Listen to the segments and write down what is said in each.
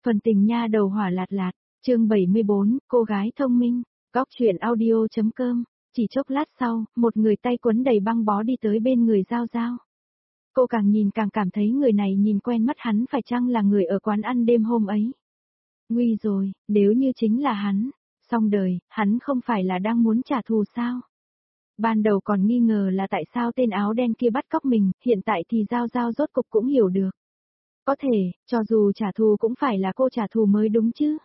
Phần tình nha đầu hỏa lạt lạt, chương 74, cô gái thông minh, góc chuyện audio.com, chỉ chốc lát sau, một người tay quấn đầy băng bó đi tới bên người Giao Giao. Cô càng nhìn càng cảm thấy người này nhìn quen mắt, hắn phải chăng là người ở quán ăn đêm hôm ấy? Nguy rồi, nếu như chính là hắn, xong đời, hắn không phải là đang muốn trả thù sao? Ban đầu còn nghi ngờ là tại sao tên áo đen kia bắt cóc mình, hiện tại thì Giao Giao rốt cục cũng hiểu được. Có thể, cho dù trả thù cũng phải là cô trả thù mới đúng chứ.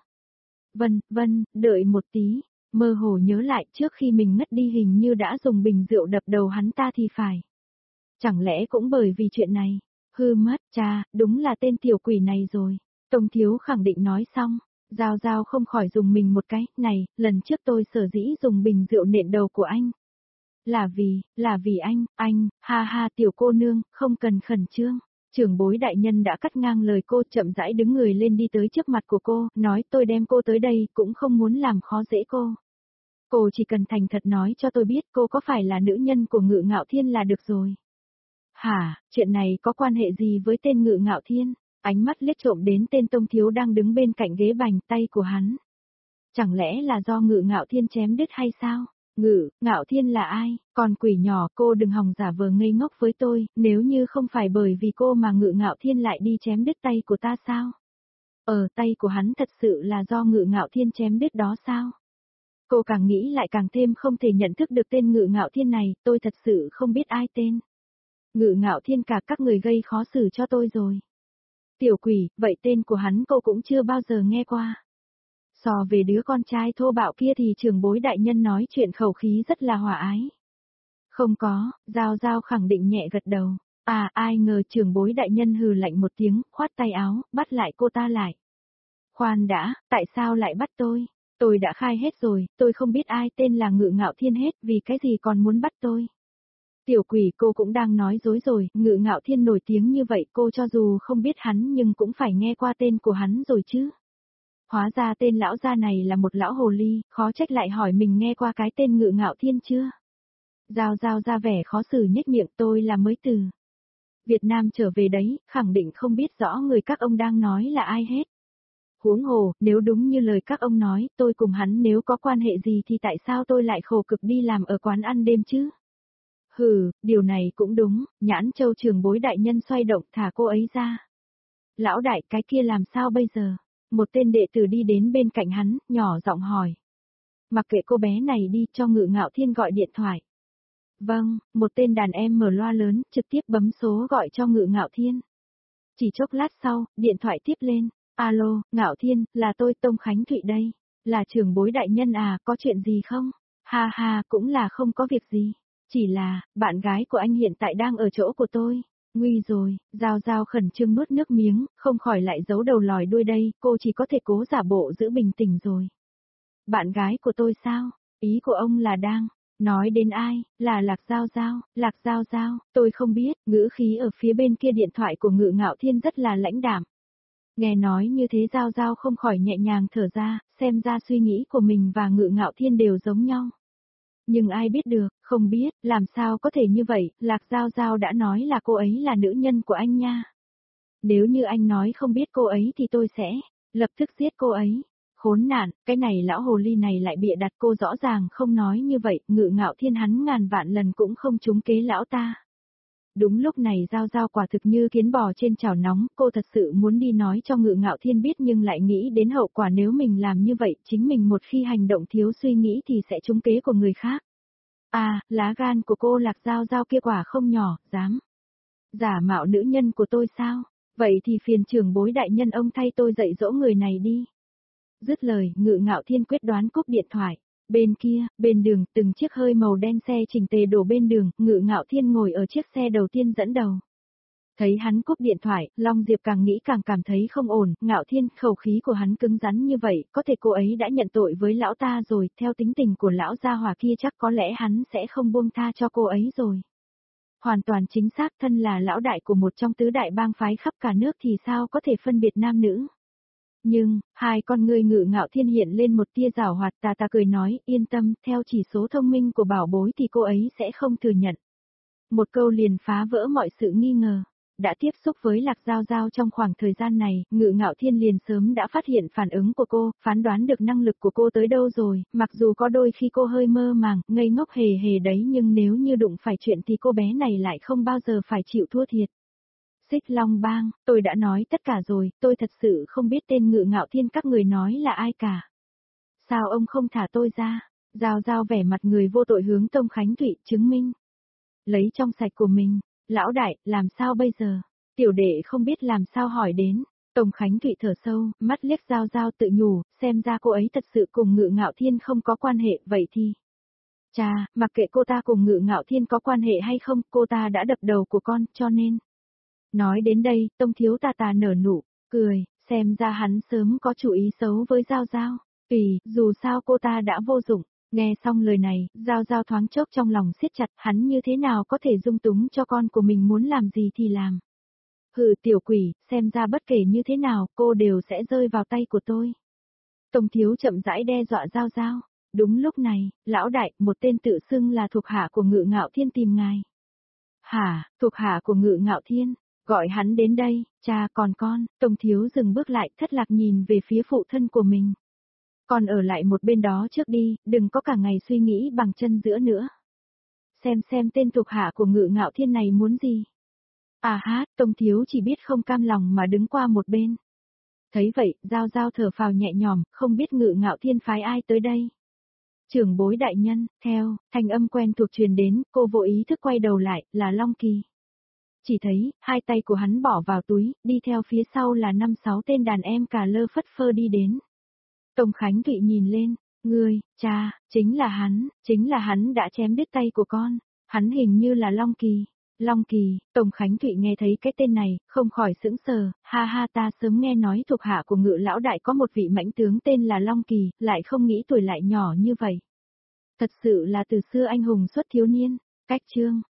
Vân, đợi một tí, mơ hồ nhớ lại trước khi mình ngất đi hình như đã dùng bình rượu đập đầu hắn ta thì phải. Chẳng lẽ cũng bởi vì chuyện này, hư mất, cha, đúng là tên tiểu quỷ này rồi. Tông thiếu khẳng định nói xong, Giao Giao không khỏi dùng mình một cái, này, lần trước tôi sở dĩ dùng bình rượu nện đầu của anh. Là vì anh, ha ha tiểu cô nương, không cần khẩn trương. Trưởng bối đại nhân đã cắt ngang lời cô, chậm rãi đứng người lên đi tới trước mặt của cô, nói tôi đem cô tới đây cũng không muốn làm khó dễ cô. Cô chỉ cần thành thật nói cho tôi biết cô có phải là nữ nhân của Ngự Ngạo Thiên là được rồi. Hả, chuyện này có quan hệ gì với tên Ngự Ngạo Thiên? Ánh mắt liếc trộm đến tên Tông Thiếu đang đứng bên cạnh ghế bành tay của hắn. Chẳng lẽ là do Ngự Ngạo Thiên chém đứt hay sao? Ngạo Thiên là ai? Con quỷ nhỏ, cô đừng hòng giả vờ ngây ngốc với tôi, nếu như không phải bởi vì cô mà Ngự Ngạo Thiên lại đi chém đứt tay của ta sao? Tay của hắn thật sự là do Ngự Ngạo Thiên chém đứt đó sao? Cô càng nghĩ lại càng thêm không thể nhận thức được tên Ngự Ngạo Thiên này, tôi thật sự không biết ai tên. Ngự Ngạo Thiên, cả các người gây khó xử cho tôi rồi. Tiểu quỷ, vậy tên của hắn cô cũng chưa bao giờ nghe qua. So về đứa con trai thô bạo kia thì trưởng bối đại nhân nói chuyện khẩu khí rất là hòa ái. Không có, Giao Giao khẳng định nhẹ gật đầu. Ai ngờ trưởng bối đại nhân hừ lạnh một tiếng, khoát tay áo, bắt lại cô ta lại. Khoan đã, tại sao lại bắt tôi? Tôi đã khai hết rồi, tôi không biết ai tên là Ngự Ngạo Thiên hết, vì cái gì còn muốn bắt tôi? Tiểu quỷ, cô cũng đang nói dối rồi, Ngự Ngạo Thiên nổi tiếng như vậy, cô cho dù không biết hắn nhưng cũng phải nghe qua tên của hắn rồi chứ. Hóa ra tên lão gia này là một lão hồ ly, khó trách lại hỏi mình nghe qua cái tên Ngự Ngạo Thiên chưa. Giao Giao ra vẻ khó xử nhếch miệng, tôi là mới từ Việt Nam trở về đấy, khẳng định không biết rõ người các ông đang nói là ai hết. Huống hồ, nếu đúng như lời các ông nói, tôi cùng hắn nếu có quan hệ gì thì tại sao tôi lại khổ cực đi làm ở quán ăn đêm chứ? Điều này cũng đúng, Nhãn Châu trưởng bối đại nhân xoay động, thả cô ấy ra. Lão đại, cái kia làm sao bây giờ? Một tên đệ tử đi đến bên cạnh hắn, nhỏ giọng hỏi. Mặc kệ cô bé này đi, cho Ngự Ngạo Thiên gọi điện thoại. Vâng, một tên đàn em mở loa lớn, trực tiếp bấm số gọi cho Ngự Ngạo Thiên. Chỉ chốc lát sau, điện thoại tiếp lên. Alo, Ngạo Thiên, là tôi Tông Khánh Thụy đây. Là trưởng bối đại nhân à, có chuyện gì không? Ha ha, cũng là không có việc gì. Chỉ là, bạn gái của anh hiện tại đang ở chỗ của tôi. Nguy rồi, Giao Giao khẩn trương nuốt nước miếng, không khỏi lại giấu đầu lòi đuôi đây, cô chỉ có thể cố giả bộ giữ bình tĩnh rồi. Bạn gái của tôi sao? Ý của ông là đang nói đến ai? Là Lạc Giao Giao, tôi không biết, ngữ khí ở phía bên kia điện thoại của Ngự Ngạo Thiên rất là lãnh đạm. Nghe nói như thế Giao Giao không khỏi nhẹ nhàng thở ra, xem ra suy nghĩ của mình và Ngự Ngạo Thiên đều giống nhau. Nhưng ai biết được, không biết, làm sao có thể như vậy, Lạc Giao Giao đã nói là cô ấy là nữ nhân của anh nha. Nếu như anh nói không biết cô ấy thì tôi sẽ lập tức giết cô ấy. Khốn nạn, cái này lão hồ ly này lại bịa đặt, cô rõ ràng không nói như vậy, Ngự Ngạo Thiên hắn ngàn vạn lần cũng không trúng kế lão ta. Đúng lúc này Giao Giao quả thực như kiến bò trên chảo nóng, cô thật sự muốn đi nói cho Ngự Ngạo Thiên biết nhưng lại nghĩ đến hậu quả nếu mình làm như vậy, chính mình một khi hành động thiếu suy nghĩ thì sẽ trúng kế của người khác. Lá gan của cô Lạc Giao Giao kia quả không nhỏ, dám giả mạo nữ nhân của tôi sao? Vậy thì phiền trưởng bối đại nhân ông thay tôi dạy dỗ người này đi. Dứt lời, Ngự Ngạo Thiên quyết đoán cúp điện thoại. Bên kia, bên đường, từng chiếc hơi màu đen xe chỉnh tề đổ bên đường, Ngự Ngạo Thiên ngồi ở chiếc xe đầu tiên dẫn đầu. Thấy hắn cúp điện thoại, Long Diệp càng nghĩ càng cảm thấy không ổn, Ngạo Thiên, khẩu khí của hắn cứng rắn như vậy, có thể cô ấy đã nhận tội với lão ta rồi, theo tính tình của lão gia hỏa kia chắc có lẽ hắn sẽ không buông tha cho cô ấy rồi. Hoàn toàn chính xác, thân là lão đại của một trong tứ đại bang phái khắp cả nước thì sao có thể phân biệt nam nữ. Nhưng, hai con ngươi Ngự Ngạo Thiên hiện lên một tia giảo hoạt, tà cười nói, yên tâm, theo chỉ số thông minh của bảo bối thì cô ấy sẽ không thừa nhận. Một câu liền phá vỡ mọi sự nghi ngờ. đã tiếp xúc với Lạc Giao Giao trong khoảng thời gian này, Ngự Ngạo Thiên liền sớm đã phát hiện phản ứng của cô, phán đoán được năng lực của cô tới đâu rồi, mặc dù có đôi khi cô hơi mơ màng, ngây ngốc hề hề đấy nhưng nếu như đụng phải chuyện thì cô bé này lại không bao giờ phải chịu thua thiệt. Xích Long Bang, tôi đã nói tất cả rồi, tôi thật sự không biết tên Ngự Ngạo Thiên các người nói là ai cả. Sao ông không thả tôi ra? Giao Giao vẻ mặt người vô tội hướng Tông Khánh Thụy chứng minh. Lấy trong sạch của mình, lão đại, làm sao bây giờ? Tiểu đệ không biết làm sao hỏi đến. Tông Khánh Thụy thở sâu, mắt liếc Giao Giao tự nhủ, xem ra cô ấy thật sự cùng Ngự Ngạo Thiên không có quan hệ, vậy thì. Chà, mặc kệ cô ta cùng Ngự Ngạo Thiên có quan hệ hay không, cô ta đã đập đầu của con, cho nên. Nói đến đây, Tông Thiếu tà tà nở nụ, cười, xem ra hắn sớm có chủ ý xấu với Giao Giao. Dù sao cô ta đã vô dụng. Nghe xong lời này, Giao Giao thoáng chốc trong lòng siết chặt, hắn như thế nào có thể dung túng cho con của mình muốn làm gì thì làm. Hừ tiểu quỷ, xem ra bất kể như thế nào, cô đều sẽ rơi vào tay của tôi. Tông Thiếu chậm rãi đe dọa Giao Giao. Đúng lúc này, lão đại, một tên tự xưng là thuộc hạ của Ngự Ngạo Thiên tìm ngài. Hả, thuộc hạ của Ngự Ngạo Thiên, gọi hắn đến đây, cha còn con, Tông Thiếu dừng bước lại thất lạc nhìn về phía phụ thân của mình. Con ở lại một bên đó trước đi, đừng có cả ngày suy nghĩ bằng chân giữa nữa. Xem tên thuộc hạ của Ngự Ngạo Thiên này muốn gì. À hát, Tông Thiếu chỉ biết không cam lòng mà đứng qua một bên. Thấy vậy, Giao Giao thở phào nhẹ nhõm, không biết Ngự Ngạo Thiên phái ai tới đây. Trưởng bối đại nhân, theo, thanh âm quen thuộc truyền đến, cô vô ý thức quay đầu lại, là Long Kỳ. Chỉ thấy, hai tay của hắn bỏ vào túi, đi theo phía sau là 5-6 tên đàn em cà lơ phất phơ đi đến. Tông Khánh Thụy nhìn lên, ngươi, cha, chính là hắn đã chém đứt tay của con, hắn hình như là Long Kỳ. Long Kỳ, Tông Khánh Thụy nghe thấy cái tên này, không khỏi sững sờ, ha ha ta sớm nghe nói thuộc hạ của Ngự lão đại có một vị mãnh tướng tên là Long Kỳ, lại không nghĩ tuổi lại nhỏ như vậy. Thật sự là từ xưa anh hùng xuất thiếu niên, cách chương.